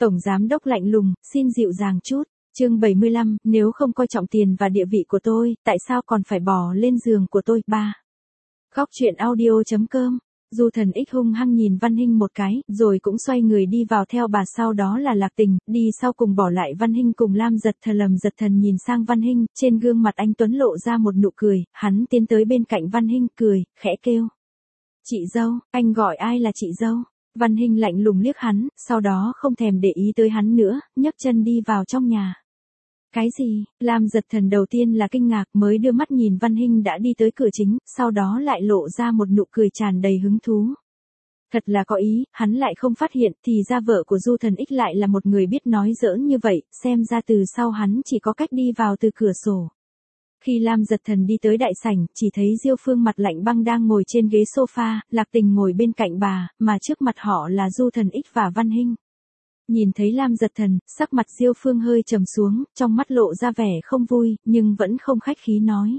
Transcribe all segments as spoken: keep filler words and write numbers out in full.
Tổng giám đốc lạnh lùng, xin dịu dàng chút. Chương bảy mươi lăm, nếu không coi trọng tiền và địa vị của tôi, tại sao còn phải bò lên giường của tôi? ba. Góc truyện audio chấm com. Du Thần X hung hăng nhìn Văn Hinh một cái, rồi cũng xoay người đi vào theo bà, sau đó là Lạc Tình, đi sau cùng bỏ lại Văn Hinh cùng Lam Giật Thần. Lầm Giật Thần nhìn sang Văn Hinh, trên gương mặt anh tuấn lộ ra một nụ cười, hắn tiến tới bên cạnh Văn Hinh, cười, khẽ kêu. Chị dâu, anh gọi ai là chị dâu? Văn Hinh lạnh lùng liếc hắn, sau đó không thèm để ý tới hắn nữa, nhấc chân đi vào trong nhà. Cái gì? Lam Giật Thần đầu tiên là kinh ngạc, mới đưa mắt nhìn Văn Hinh đã đi tới cửa chính, sau đó lại lộ ra một nụ cười tràn đầy hứng thú. Thật là có ý, hắn lại không phát hiện, thì ra vợ của Du Thần X lại là một người biết nói giỡn như vậy, xem ra từ sau hắn chỉ có cách đi vào từ cửa sổ. Khi Lam Giật Thần đi tới đại sảnh, chỉ thấy Diêu Phương mặt lạnh băng đang ngồi trên ghế sofa, Lạc Tình ngồi bên cạnh bà, mà trước mặt họ là Du Thần X và Văn Hinh. Nhìn thấy Lam Giật Thần, sắc mặt Diêu Phương hơi trầm xuống, trong mắt lộ ra vẻ không vui, nhưng vẫn không khách khí nói.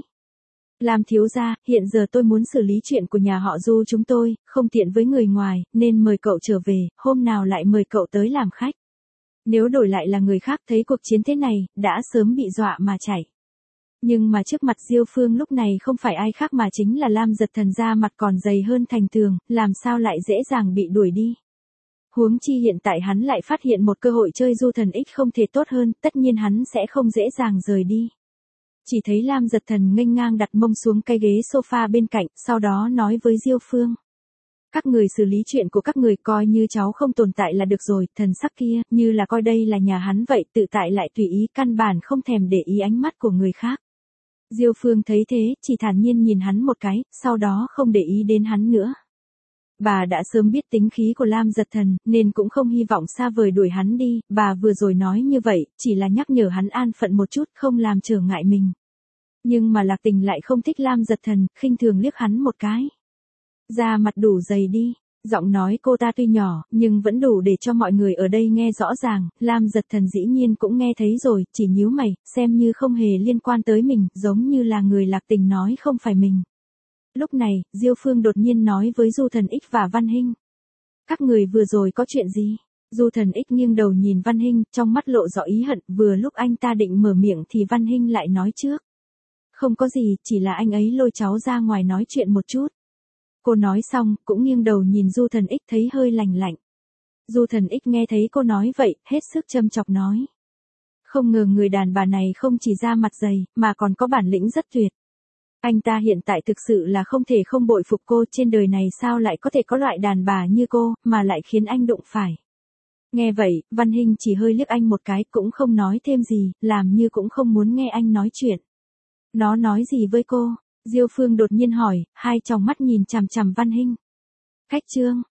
Lam thiếu gia, hiện giờ tôi muốn xử lý chuyện của nhà họ Du chúng tôi, không tiện với người ngoài, nên mời cậu trở về, hôm nào lại mời cậu tới làm khách. Nếu đổi lại là người khác thấy cuộc chiến thế này, đã sớm bị dọa mà chạy. Nhưng mà trước mặt Diêu Phương lúc này không phải ai khác mà chính là Lam Giật Thần, da mặt còn dày hơn thành tường, làm sao lại dễ dàng bị đuổi đi. Huống chi hiện tại hắn lại phát hiện một cơ hội chơi Du Thần X không thể tốt hơn, tất nhiên hắn sẽ không dễ dàng rời đi. Chỉ thấy Lam Giật Thần nghênh ngang đặt mông xuống cái ghế sofa bên cạnh, sau đó nói với Diêu Phương. Các người xử lý chuyện của các người, coi như cháu không tồn tại là được rồi. Thần sắc kia, như là coi đây là nhà hắn vậy, tự tại lại tùy ý, căn bản không thèm để ý ánh mắt của người khác. Diêu Phương thấy thế, chỉ thản nhiên nhìn hắn một cái, sau đó không để ý đến hắn nữa. Bà đã sớm biết tính khí của Lam Giật Thần, nên cũng không hy vọng xa vời đuổi hắn đi, bà vừa rồi nói như vậy, chỉ là nhắc nhở hắn an phận một chút, không làm trở ngại mình. Nhưng mà Lạc Tình lại không thích Lam Giật Thần, khinh thường liếc hắn một cái. Da mặt đủ dày đi, giọng nói cô ta tuy nhỏ, nhưng vẫn đủ để cho mọi người ở đây nghe rõ ràng. Lam Giật Thần dĩ nhiên cũng nghe thấy rồi, chỉ nhíu mày, xem như không hề liên quan tới mình, giống như là người Lạc Tình nói không phải mình. Lúc này, Diêu Phương đột nhiên nói với Du Thần X và Văn Hinh. Các người vừa rồi có chuyện gì? Du Thần X nghiêng đầu nhìn Văn Hinh, trong mắt lộ rõ ý hận, vừa lúc anh ta định mở miệng thì Văn Hinh lại nói trước. Không có gì, chỉ là anh ấy lôi cháu ra ngoài nói chuyện một chút. Cô nói xong, cũng nghiêng đầu nhìn Du Thần X thấy hơi lành lạnh. Du Thần X nghe thấy cô nói vậy, hết sức châm chọc nói. Không ngờ người đàn bà này không chỉ da mặt dày, mà còn có bản lĩnh rất tuyệt. Anh ta hiện tại thực sự là không thể không bội phục cô, trên đời này sao lại có thể có loại đàn bà như cô, mà lại khiến anh đụng phải. Nghe vậy, Văn Hinh chỉ hơi liếc anh một cái, cũng không nói thêm gì, làm như cũng không muốn nghe anh nói chuyện. Nó nói gì với cô? Diêu Phương đột nhiên hỏi, hai tròng mắt nhìn chằm chằm Văn Hinh. Cách chương,